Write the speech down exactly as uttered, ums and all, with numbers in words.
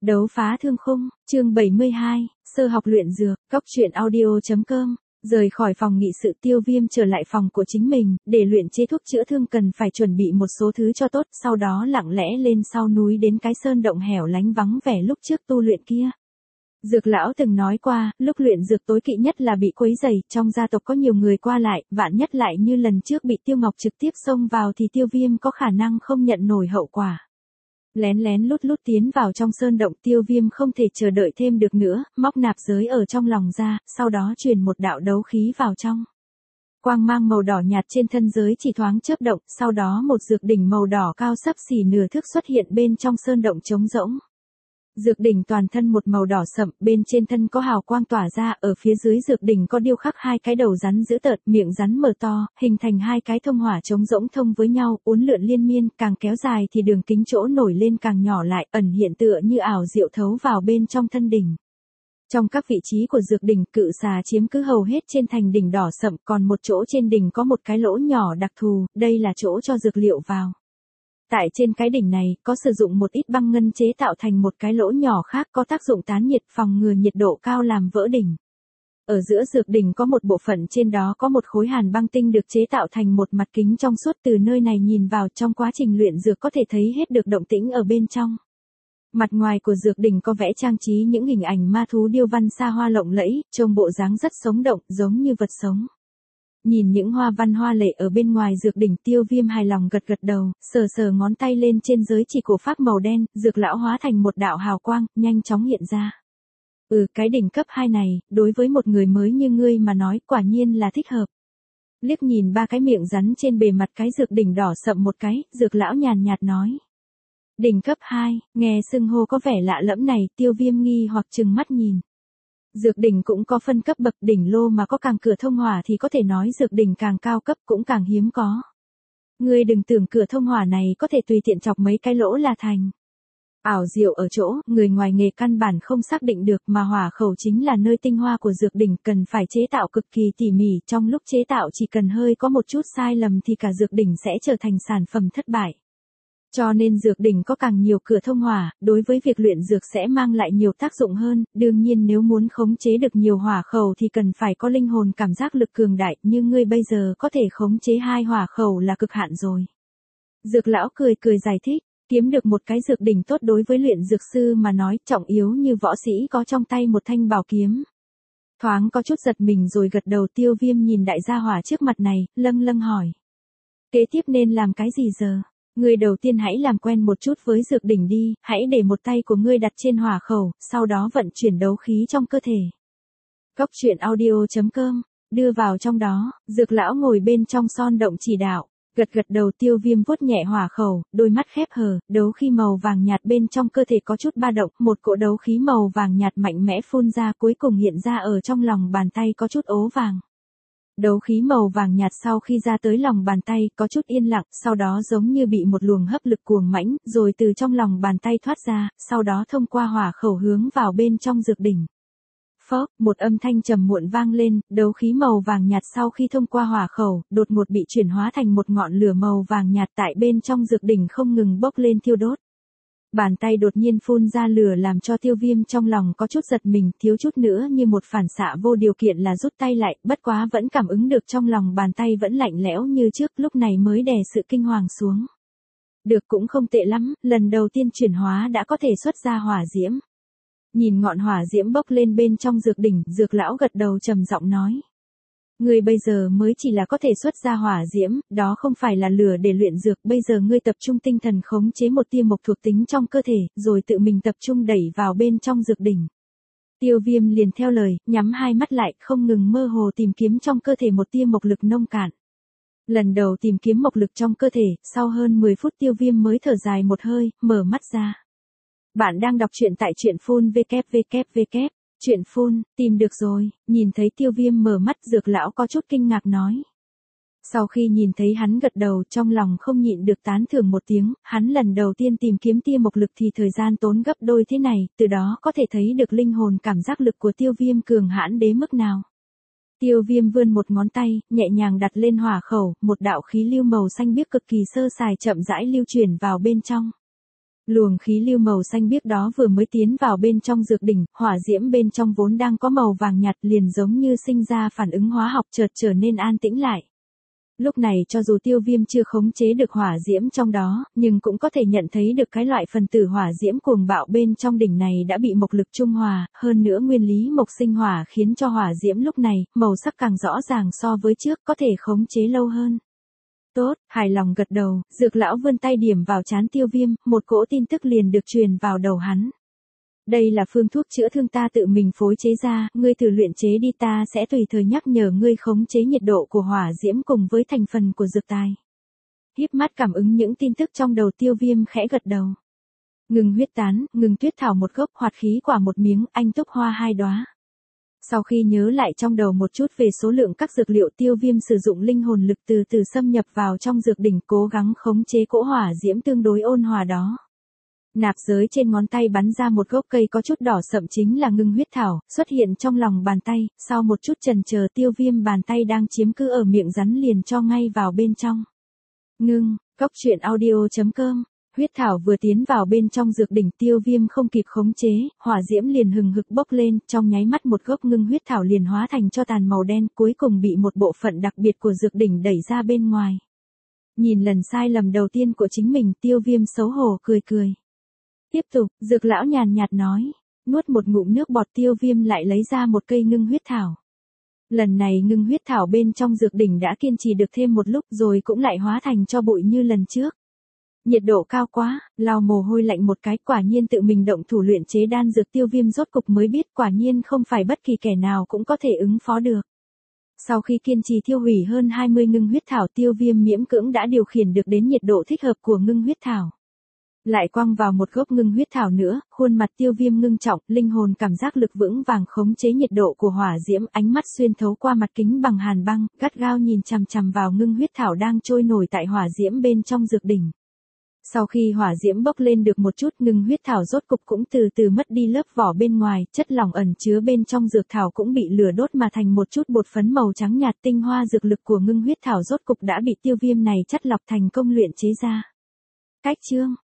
Đấu phá thương khung, chương bảy mươi hai, sơ học luyện dược, góc truyện audio.com. Rời khỏi phòng nghị sự, Tiêu Viêm trở lại phòng của chính mình, để luyện chế thuốc chữa thương cần phải chuẩn bị một số thứ cho tốt, sau đó lặng lẽ lên sau núi đến cái sơn động hẻo lánh vắng vẻ lúc trước tu luyện kia. Dược lão từng nói qua, lúc luyện dược tối kỵ nhất là bị quấy rầy, trong gia tộc có nhiều người qua lại, vạn nhất lại như lần trước bị Tiêu Ngọc trực tiếp xông vào thì Tiêu Viêm có khả năng không nhận nổi hậu quả. Lén lén lút lút tiến vào trong sơn động, Tiêu Viêm không thể chờ đợi thêm được nữa, móc nạp giới ở trong lòng ra, sau đó truyền một đạo đấu khí vào trong. Quang mang màu đỏ nhạt trên thân giới chỉ thoáng chớp động, sau đó một dược đỉnh màu đỏ cao xấp xỉ nửa thước xuất hiện bên trong sơn động trống rỗng. Dược đỉnh toàn thân một màu đỏ sậm, bên trên thân có hào quang tỏa ra, ở phía dưới dược đỉnh có điêu khắc hai cái đầu rắn dữ tợn, miệng rắn mở to, hình thành hai cái thông hỏa trống rỗng thông với nhau, uốn lượn liên miên, càng kéo dài thì đường kính chỗ nổi lên càng nhỏ lại, ẩn hiện tựa như ảo diệu thấu vào bên trong thân đỉnh. Trong các vị trí của dược đỉnh, cự xà chiếm cứ hầu hết trên thành đỉnh đỏ sậm, còn một chỗ trên đỉnh có một cái lỗ nhỏ đặc thù, đây là chỗ cho dược liệu vào. Tại trên cái đỉnh này, có sử dụng một ít băng ngân chế tạo thành một cái lỗ nhỏ khác có tác dụng tán nhiệt, phòng ngừa nhiệt độ cao làm vỡ đỉnh. Ở giữa dược đỉnh có một bộ phận trên đó có một khối hàn băng tinh được chế tạo thành một mặt kính trong suốt, từ nơi này nhìn vào trong quá trình luyện dược có thể thấy hết được động tĩnh ở bên trong. Mặt ngoài của dược đỉnh có vẽ trang trí những hình ảnh ma thú điêu văn xa hoa lộng lẫy, trông bộ dáng rất sống động, giống như vật sống. Nhìn những hoa văn hoa lệ ở bên ngoài dược đỉnh, Tiêu Viêm hài lòng gật gật đầu, sờ sờ ngón tay lên trên giới chỉ cổ pháp màu đen, dược lão hóa thành một đạo hào quang, nhanh chóng hiện ra. Ừ, cái đỉnh cấp hai này, đối với một người mới như ngươi mà nói, quả nhiên là thích hợp. Liếc nhìn ba cái miệng rắn trên bề mặt cái dược đỉnh đỏ sậm một cái, dược lão nhàn nhạt nói. Đỉnh cấp hai, nghe xưng hô có vẻ lạ lẫm này, Tiêu Viêm nghi hoặc trừng mắt nhìn. Dược đỉnh cũng có phân cấp bậc, đỉnh lô mà có càng cửa thông hỏa thì có thể nói dược đỉnh càng cao cấp cũng càng hiếm có. Ngươi đừng tưởng cửa thông hỏa này có thể tùy tiện chọc mấy cái lỗ là thành. Ảo diệu ở chỗ, người ngoài nghề căn bản không xác định được, mà hỏa khẩu chính là nơi tinh hoa của dược đỉnh, cần phải chế tạo cực kỳ tỉ mỉ, trong lúc chế tạo chỉ cần hơi có một chút sai lầm thì cả dược đỉnh sẽ trở thành sản phẩm thất bại. Cho nên dược đỉnh có càng nhiều cửa thông hỏa, đối với việc luyện dược sẽ mang lại nhiều tác dụng hơn, đương nhiên nếu muốn khống chế được nhiều hỏa khẩu thì cần phải có linh hồn cảm giác lực cường đại, như ngươi bây giờ có thể khống chế hai hỏa khẩu là cực hạn rồi. Dược lão cười cười giải thích, kiếm được một cái dược đỉnh tốt đối với luyện dược sư mà nói, trọng yếu như võ sĩ có trong tay một thanh bảo kiếm. Thoáng có chút giật mình rồi gật đầu. Tiêu Viêm nhìn đại gia hỏa trước mặt này, lâng lâng hỏi. Kế tiếp nên làm cái gì giờ? Ngươi đầu tiên hãy làm quen một chút với dược đỉnh đi, hãy để một tay của ngươi đặt trên hỏa khẩu, sau đó vận chuyển đấu khí trong cơ thể. Góc truyện audio.com, đưa vào trong đó, dược lão ngồi bên trong son động chỉ đạo, gật gật đầu. Tiêu Viêm vuốt nhẹ hỏa khẩu, đôi mắt khép hờ, đấu khí màu vàng nhạt bên trong cơ thể có chút ba động, một cỗ đấu khí màu vàng nhạt mạnh mẽ phun ra, cuối cùng hiện ra ở trong lòng bàn tay có chút ố vàng. Đấu khí màu vàng nhạt sau khi ra tới lòng bàn tay có chút yên lặng, sau đó giống như bị một luồng hấp lực cuồng mãnh, rồi từ trong lòng bàn tay thoát ra, sau đó thông qua hỏa khẩu hướng vào bên trong dược đỉnh. Phốc, một âm thanh trầm muộn vang lên, đấu khí màu vàng nhạt sau khi thông qua hỏa khẩu, đột ngột bị chuyển hóa thành một ngọn lửa màu vàng nhạt tại bên trong dược đỉnh không ngừng bốc lên thiêu đốt. Bàn tay đột nhiên phun ra lửa làm cho Tiêu Viêm trong lòng có chút giật mình, thiếu chút nữa như một phản xạ vô điều kiện là rút tay lại, bất quá vẫn cảm ứng được trong lòng bàn tay vẫn lạnh lẽo như trước, lúc này mới đè sự kinh hoàng xuống. Được, cũng không tệ lắm, lần đầu tiên chuyển hóa đã có thể xuất ra hỏa diễm. Nhìn ngọn hỏa diễm bốc lên bên trong dược đỉnh, dược lão gật đầu trầm giọng nói. Ngươi bây giờ mới chỉ là có thể xuất ra hỏa diễm, đó không phải là lửa để luyện dược, bây giờ ngươi tập trung tinh thần khống chế một tia mộc thuộc tính trong cơ thể, rồi tự mình tập trung đẩy vào bên trong dược đỉnh. Tiêu Viêm liền theo lời, nhắm hai mắt lại, không ngừng mơ hồ tìm kiếm trong cơ thể một tia mộc lực nông cạn. Lần đầu tìm kiếm mộc lực trong cơ thể, sau hơn mười phút Tiêu Viêm mới thở dài một hơi, mở mắt ra. Bạn đang đọc truyện tại truyện phun vê kép vê kép vê kép. Chuyện phun, tìm được rồi. Nhìn thấy Tiêu Viêm mở mắt, dược lão có chút kinh ngạc nói. Sau khi nhìn thấy hắn gật đầu, trong lòng không nhịn được tán thưởng một tiếng, hắn lần đầu tiên tìm kiếm tia mộc lực thì thời gian tốn gấp đôi thế này, từ đó có thể thấy được linh hồn cảm giác lực của Tiêu Viêm cường hãn đến mức nào. Tiêu Viêm vươn một ngón tay, nhẹ nhàng đặt lên hỏa khẩu, một đạo khí lưu màu xanh biếc cực kỳ sơ sài chậm rãi lưu chuyển vào bên trong. Luồng khí lưu màu xanh biếc đó vừa mới tiến vào bên trong dược đỉnh, hỏa diễm bên trong vốn đang có màu vàng nhạt liền giống như sinh ra phản ứng hóa học chợt trở nên an tĩnh lại. Lúc này cho dù Tiêu Viêm chưa khống chế được hỏa diễm trong đó, nhưng cũng có thể nhận thấy được cái loại phần tử hỏa diễm cuồng bạo bên trong đỉnh này đã bị mộc lực trung hòa, hơn nữa nguyên lý mộc sinh hỏa khiến cho hỏa diễm lúc này, màu sắc càng rõ ràng so với trước, có thể khống chế lâu hơn. Tốt, hài lòng gật đầu, Dược lão vươn tay điểm vào trán Tiêu Viêm, một cỗ tin tức liền được truyền vào đầu hắn. Đây là phương thuốc chữa thương ta tự mình phối chế ra, ngươi thử luyện chế đi, ta sẽ tùy thời nhắc nhở ngươi khống chế nhiệt độ của hỏa diễm cùng với thành phần của dược tài. Híp mắt cảm ứng những tin tức trong đầu Tiêu Viêm khẽ gật đầu. Ngừng huyết tán, ngừng tuyết thảo một gốc, hoạt khí quả một miếng, anh túc hoa hai đóa. Sau khi nhớ lại trong đầu một chút về số lượng các dược liệu, Tiêu Viêm sử dụng linh hồn lực từ từ xâm nhập vào trong dược đỉnh, cố gắng khống chế cỗ hỏa diễm tương đối ôn hòa đó. Nạp giới trên ngón tay bắn ra một gốc cây có chút đỏ sậm chính là ngưng huyết thảo, xuất hiện trong lòng bàn tay, sau một chút chần chờ Tiêu Viêm bàn tay đang chiếm cứ ở miệng rắn liền cho ngay vào bên trong. Ngưng, Cốc Truyện Audio chấm com. Huyết thảo vừa tiến vào bên trong dược đỉnh, Tiêu Viêm không kịp khống chế, hỏa diễm liền hừng hực bốc lên, trong nháy mắt một gốc ngưng huyết thảo liền hóa thành tro tàn màu đen, cuối cùng bị một bộ phận đặc biệt của dược đỉnh đẩy ra bên ngoài. Nhìn lần sai lầm đầu tiên của chính mình, Tiêu Viêm xấu hổ cười cười. Tiếp tục, Dược lão nhàn nhạt nói, nuốt một ngụm nước bọt, Tiêu Viêm lại lấy ra một cây ngưng huyết thảo. Lần này ngưng huyết thảo bên trong dược đỉnh đã kiên trì được thêm một lúc rồi cũng lại hóa thành tro bụi như lần trước. Nhiệt độ cao quá, lau mồ hôi lạnh một cái, quả nhiên tự mình động thủ luyện chế đan dược. Tiêu Viêm rốt cục mới biết quả nhiên không phải bất kỳ kẻ nào cũng có thể ứng phó được. Sau khi kiên trì thiêu hủy hơn hai mươi ngưng huyết thảo, Tiêu Viêm miễn cưỡng đã điều khiển được đến nhiệt độ thích hợp của ngưng huyết thảo. Lại quăng vào một gốc ngưng huyết thảo nữa, khuôn mặt Tiêu Viêm ngưng trọng, linh hồn cảm giác lực vững vàng khống chế nhiệt độ của hỏa diễm, ánh mắt xuyên thấu qua mặt kính bằng hàn băng, gắt gao nhìn chằm chằm vào ngưng huyết thảo đang trôi nổi tại hỏa diễm bên trong dược đỉnh. Sau khi hỏa diễm bốc lên được một chút, ngưng huyết thảo rốt cục cũng từ từ mất đi lớp vỏ bên ngoài, chất lỏng ẩn chứa bên trong dược thảo cũng bị lửa đốt mà thành một chút bột phấn màu trắng nhạt. Tinh hoa dược lực của ngưng huyết thảo rốt cục đã bị Tiêu Viêm này chất lọc thành công luyện chế ra. Cách chương